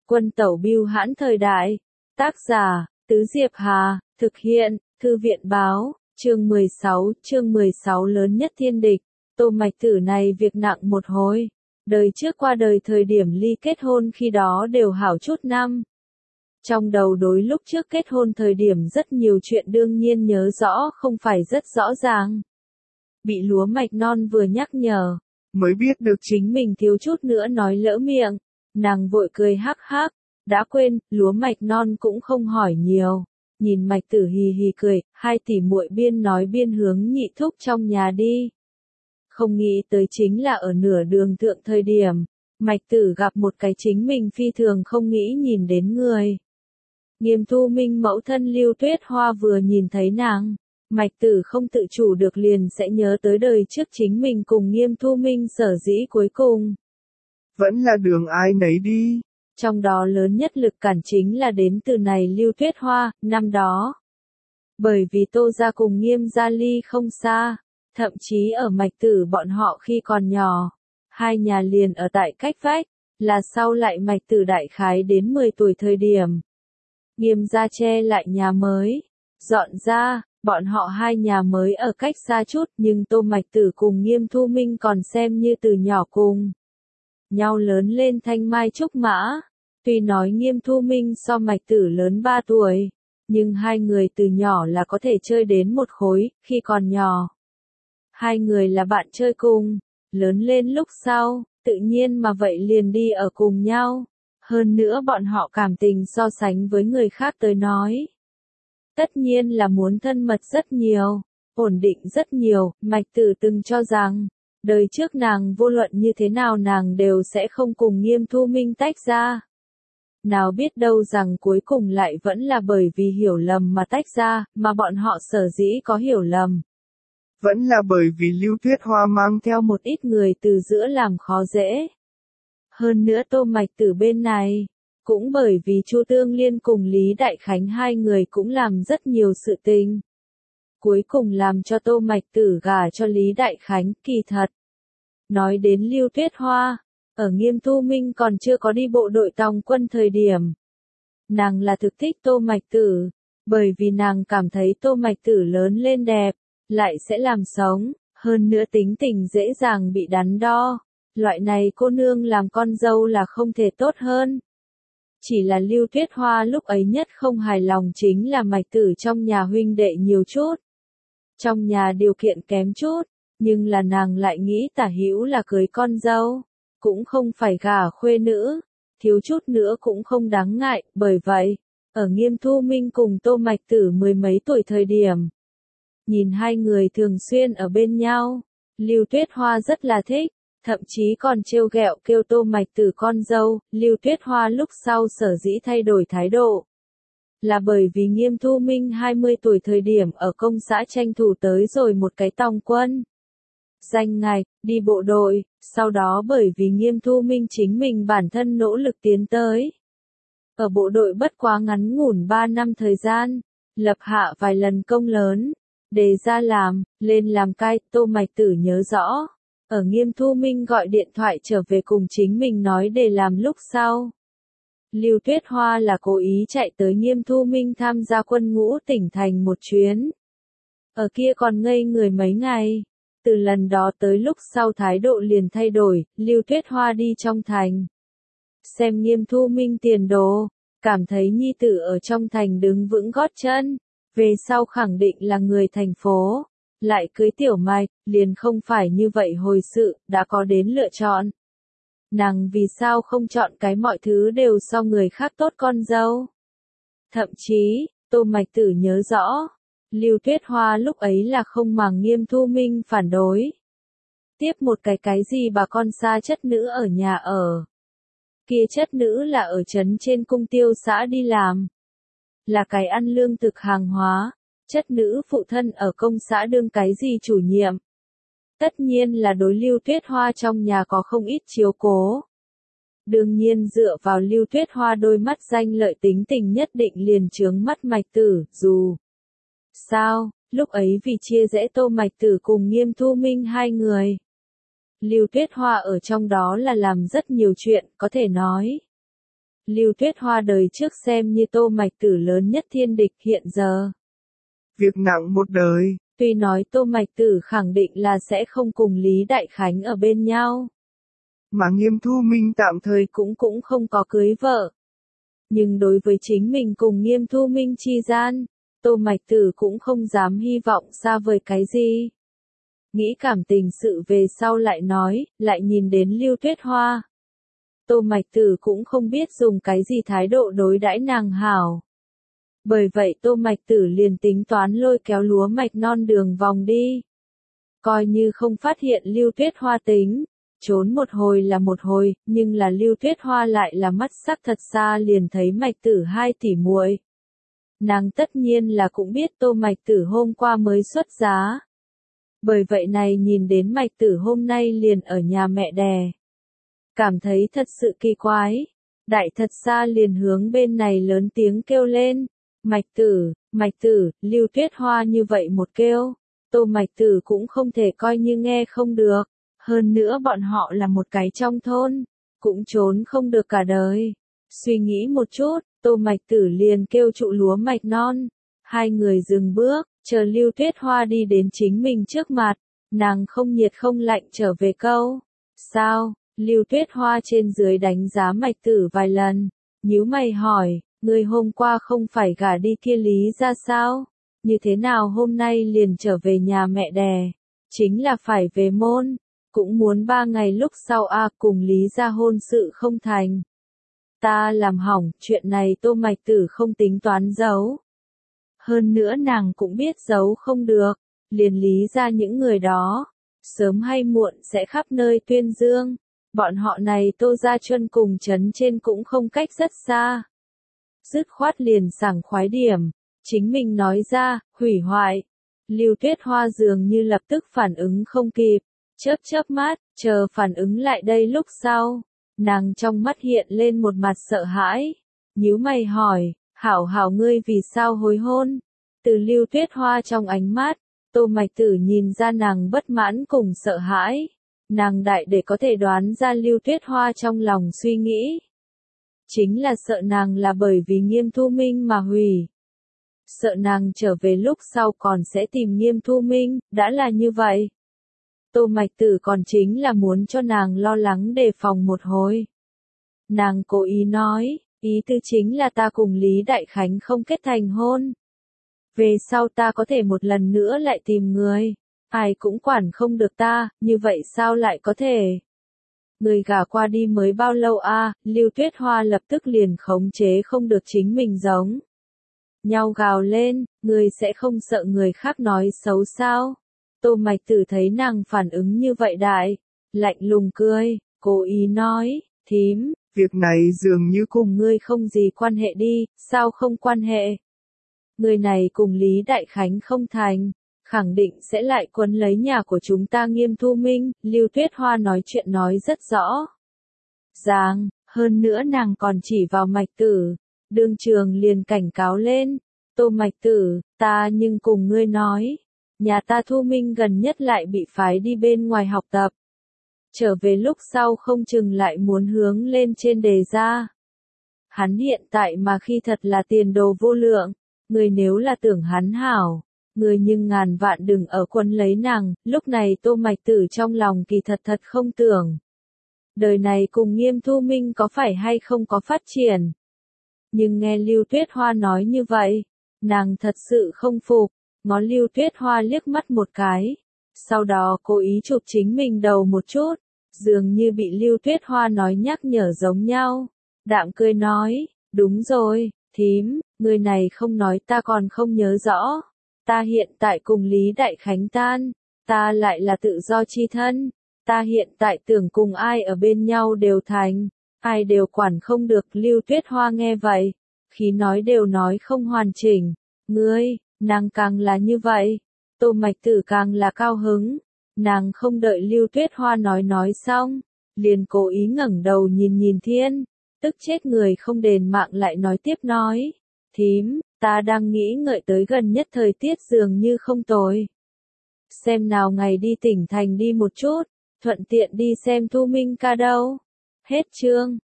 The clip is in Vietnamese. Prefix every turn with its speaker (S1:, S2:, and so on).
S1: Quân tẩu bưu hãn thời đại. Tác giả, Tứ Diệp Hà, thực hiện, Thư viện báo, chương 16 lớn nhất thiên địch. Tô Mạch Tử này việc nặng một hồi. Đời trước qua đời thời điểm ly kết hôn khi đó đều hảo chút năm. Trong đầu đối lúc trước kết hôn thời điểm rất nhiều chuyện đương nhiên nhớ rõ không phải rất rõ ràng. Bị lúa mạch non vừa nhắc nhở, mới biết được chính mình thiếu chút nữa nói lỡ miệng. Nàng vội cười hắc hắc, đã quên, lúa mạch non cũng không hỏi nhiều. Nhìn Mạch Tử hì hì cười, hai tỷ muội biên nói biên hướng Nhị thúc trong nhà đi. Không nghĩ tới chính là ở nửa đường thượng thời điểm, Mạch Tử gặp một cái chính mình phi thường không nghĩ nhìn đến người. Nghiêm Thu Minh mẫu thân Lưu Tuyết Hoa vừa nhìn thấy nàng, Mạch Tử không tự chủ được liền sẽ nhớ tới đời trước chính mình cùng Nghiêm Thu Minh sở dĩ cuối cùng.
S2: Vẫn là đường ai nấy đi.
S1: Trong đó lớn nhất lực cản chính là đến từ này Lưu Tuyết Hoa, năm đó. Bởi vì Tô gia cùng Nghiêm gia ly không xa, thậm chí ở Mạch Tử bọn họ khi còn nhỏ, hai nhà liền ở tại cách vách, là sau lại Mạch Tử đại khái đến 10 tuổi thời điểm. Nghiêm gia che lại nhà mới, dọn ra, bọn họ hai nhà mới ở cách xa chút nhưng Tô Mạch Tử cùng Nghiêm Thu Minh còn xem như từ nhỏ cùng nhau lớn lên thanh mai trúc mã. Tuy nói Nghiêm Thu Minh so Mạch Tử lớn 3 tuổi, nhưng hai người từ nhỏ là có thể chơi đến một khối, khi còn nhỏ. Hai người là bạn chơi cùng, lớn lên lúc sau, tự nhiên mà vậy liền đi ở cùng nhau. Hơn nữa bọn họ cảm tình so sánh với người khác tới nói. Tất nhiên là muốn thân mật rất nhiều, ổn định rất nhiều, Mạch Tử từng cho rằng, đời trước nàng vô luận như thế nào nàng đều sẽ không cùng Nghiêm Thu Minh tách ra. Nào biết đâu rằng cuối cùng lại vẫn là bởi vì hiểu lầm mà tách ra, mà bọn họ sở dĩ có hiểu lầm.
S2: Vẫn là bởi vì Lưu Tuyết Hoa mang
S1: theo một ít người từ giữa làm khó dễ. Hơn nữa Tô Mạch Tử bên này, cũng bởi vì Chu Tương Liên cùng Lý Đại Khánh hai người cũng làm rất nhiều sự tình. Cuối cùng làm cho Tô Mạch Tử gả cho Lý Đại Khánh, kỳ thật. Nói đến Lưu Tuyết Hoa, ở Nghiêm Thu Minh còn chưa có đi bộ đội tòng quân thời điểm. Nàng là thực thích Tô Mạch Tử, bởi vì nàng cảm thấy Tô Mạch Tử lớn lên đẹp, lại sẽ làm sống, hơn nữa tính tình dễ dàng bị đắn đo. Loại này cô nương làm con dâu là không thể tốt hơn. Chỉ là Lưu Tuyết Hoa lúc ấy nhất không hài lòng chính là Mạch Tử trong nhà huynh đệ nhiều chút. Trong nhà điều kiện kém chút, nhưng là nàng lại nghĩ Tả Hữu là cưới con dâu, cũng không phải gả khuê nữ, thiếu chút nữa cũng không đáng ngại, bởi vậy, ở Nghiêm Thu Minh cùng Tô Mạch Tử mười mấy tuổi thời điểm. Nhìn hai người thường xuyên ở bên nhau, Lưu Tuyết Hoa rất là thích. Thậm chí còn trêu ghẹo kêu Tô Mạch Tử con dâu. Lưu Tuyết Hoa lúc sau sở dĩ thay đổi thái độ. Là bởi vì Nghiêm Thu Minh 20 tuổi thời điểm ở công xã tranh thủ tới rồi một cái tòng quân. Danh ngạch, đi bộ đội, sau đó bởi vì Nghiêm Thu Minh chính mình bản thân nỗ lực tiến tới. Ở bộ đội bất quá ngắn ngủn 3 năm thời gian, lập hạ vài lần công lớn, đề ra làm, lên làm cai, Tô Mạch Tử nhớ rõ. Ở Nghiêm Thu Minh gọi điện thoại trở về cùng chính mình nói để làm lúc sau. Lưu Tuyết Hoa là cố ý chạy tới Nghiêm Thu Minh tham gia quân ngũ tỉnh thành một chuyến. Ở kia còn ngây người mấy ngày. Từ lần đó tới lúc sau thái độ liền thay đổi, Lưu Tuyết Hoa đi trong thành. Xem Nghiêm Thu Minh tiền đồ, cảm thấy nhi tử ở trong thành đứng vững gót chân. Về sau khẳng định là người thành phố. Lại cưới Tiểu Mạch, liền không phải như vậy hồi sự, đã có đến lựa chọn. Nàng vì sao không chọn cái mọi thứ đều so người khác tốt con dâu? Thậm chí, Tô Mạch Tử nhớ rõ, Lưu Tuyết Hoa lúc ấy là không màng Nghiêm Thu Minh phản đối. Tiếp một cái gì bà con xa chất nữ ở nhà ở. Kia chất nữ là ở trấn trên cung tiêu xã đi làm. Là cái ăn lương thực hàng hóa. Chất nữ phụ thân ở công xã đương cái gì chủ nhiệm. Tất nhiên là đối Lưu Tuyết Hoa trong nhà có không ít chiếu cố. Đương nhiên dựa vào Lưu Tuyết Hoa đôi mắt danh lợi tính tình nhất định liền chướng mắt Mạch Tử, dù sao, lúc ấy vì chia rẽ Tô Mạch Tử cùng Nghiêm Thu Minh hai người. Lưu Tuyết Hoa ở trong đó là làm rất nhiều chuyện, có thể nói Lưu Tuyết Hoa đời trước xem như Tô Mạch Tử lớn nhất thiên địch hiện giờ.
S2: Việc nặng một đời.
S1: Tuy nói Tô Mạch Tử khẳng định là sẽ không cùng Lý Đại Khánh ở bên nhau.
S2: Mà Nghiêm Thu Minh tạm thời
S1: cũng không có cưới vợ. Nhưng đối với chính mình cùng Nghiêm Thu Minh chi gian, Tô Mạch Tử cũng không dám hy vọng xa vời cái gì. Nghĩ cảm tình sự về sau lại nói, lại nhìn đến Lưu Tuyết Hoa. Tô Mạch Tử cũng không biết dùng cái gì thái độ đối đãi nàng hảo. Bởi vậy Tô Mạch Tử liền tính toán lôi kéo lúa mạch non đường vòng đi. Coi như không phát hiện Lưu Tuyết Hoa tính, trốn một hồi là một hồi, nhưng là Lưu Tuyết Hoa lại là mắt sắc thật xa liền thấy Mạch Tử hai tỷ muội. Nàng tất nhiên là cũng biết Tô Mạch Tử hôm qua mới xuất giá. Bởi vậy này nhìn đến Mạch Tử hôm nay liền ở nhà mẹ đẻ. Cảm thấy thật sự kỳ quái. Đại thật xa liền hướng bên này lớn tiếng kêu lên. Mạch Tử, Lưu Tuyết Hoa như vậy một kêu. Tô Mạch Tử cũng không thể coi như nghe không được. Hơn nữa bọn họ là một cái trong thôn. Cũng trốn không được cả đời. Suy nghĩ một chút, Tô Mạch Tử liền kêu trụ lúa mạch non. Hai người dừng bước, chờ Lưu Tuyết Hoa đi đến chính mình trước mặt. Nàng không nhiệt không lạnh trở về câu. Sao? Lưu Tuyết Hoa trên dưới đánh giá Mạch Tử vài lần. Nhíu mày hỏi, người hôm qua không phải gả đi kia Lý ra sao? Như thế nào hôm nay liền trở về nhà mẹ đẻ? Chính là phải về môn. Cũng muốn 3 ngày lúc sau cùng Lý ra hôn sự không thành. Ta làm hỏng, chuyện này Tô Mạch Tử không tính toán giấu. Hơn nữa nàng cũng biết giấu không được, liền Lý ra những người đó, sớm hay muộn sẽ khắp nơi tuyên dương. Bọn họ này Tô Gia Chuân cùng trấn trên cũng không cách rất xa. Dứt khoát liền sảng khoái điểm, chính mình nói ra, hủy hoại. Lưu Tuyết Hoa dường như lập tức phản ứng không kịp, chớp mắt, chờ phản ứng lại đây lúc sau. Nàng trong mắt hiện lên một mặt sợ hãi, nhíu mày hỏi, hảo ngươi vì sao hối hôn? Từ Lưu Tuyết Hoa trong ánh mắt, Tô Mạch Tử nhìn ra nàng bất mãn cùng sợ hãi. Nàng đại để có thể đoán ra Lưu Tuyết Hoa trong lòng suy nghĩ. Chính là sợ nàng là bởi vì Nghiêm Thu Minh mà hủy. Sợ nàng trở về lúc sau còn sẽ tìm Nghiêm Thu Minh, đã là như vậy. Tô Mạch Tử còn chính là muốn cho nàng lo lắng đề phòng một hồi. Nàng cố ý nói, ý tư chính là ta cùng Lý Đại Khánh không kết thành hôn. Về sau ta có thể một lần nữa lại tìm người. Ai cũng quản không được ta, như vậy sao lại có thể? Người gả qua đi mới bao lâu Lưu Tuyết Hoa lập tức liền khống chế không được chính mình giống. Nhau gào lên, người sẽ không sợ người khác nói xấu sao? Tô Mạch Tử thấy nàng phản ứng như vậy đại, lạnh lùng cười, cố ý nói, thím,
S2: việc này dường như
S1: cùng ngươi không gì quan hệ đi, sao không quan hệ? Người này cùng Lý Đại Khánh không thành, khẳng định sẽ lại quấn lấy nhà của chúng ta Nghiêm Thu Minh. Lưu Tuyết Hoa nói chuyện nói rất rõ ràng, hơn nữa nàng còn chỉ vào Mạch Tử, đương trường liền cảnh cáo lên, Tô Mạch Tử, ta nhưng cùng ngươi nói, nhà ta Thu Minh gần nhất lại bị phái đi bên ngoài học tập. Trở về lúc sau không chừng lại muốn hướng lên trên đề ra. Hắn hiện tại mà khi thật là tiền đồ vô lượng, người nếu là tưởng hắn hảo, người nhưng ngàn vạn đừng ở quấn lấy nàng. Lúc này Tô Mạch Tử trong lòng kỳ thật không tưởng. Đời này cùng Nghiêm Thu Minh có phải hay không có phát triển. Nhưng nghe Lưu Tuyết Hoa nói như vậy, nàng thật sự không phục, ngó Lưu Tuyết Hoa liếc mắt một cái. Sau đó cố ý chụp chính mình đầu một chút, dường như bị Lưu Tuyết Hoa nói nhắc nhở giống nhau. Đạm cười nói, đúng rồi, thím, người này không nói ta còn không nhớ rõ. Ta hiện tại cùng Lý Đại Khánh tan, ta lại là tự do chi thân. Ta hiện tại tưởng cùng ai ở bên nhau đều thành, ai đều quản không được. Lưu Tuyết Hoa nghe vậy, khí nói đều nói không hoàn chỉnh. Ngươi, nàng càng là như vậy, Tô Mạch Tử càng là cao hứng. Nàng không đợi Lưu Tuyết Hoa nói xong, liền cố ý ngẩng đầu nhìn thiên, tức chết người không đền mạng lại nói tiếp nói, thím, ta đang nghĩ ngợi tới gần nhất thời tiết dường như không tồi. Xem nào ngày đi tỉnh thành đi một chút, thuận tiện đi xem Thu Minh ca đâu. Hết chương.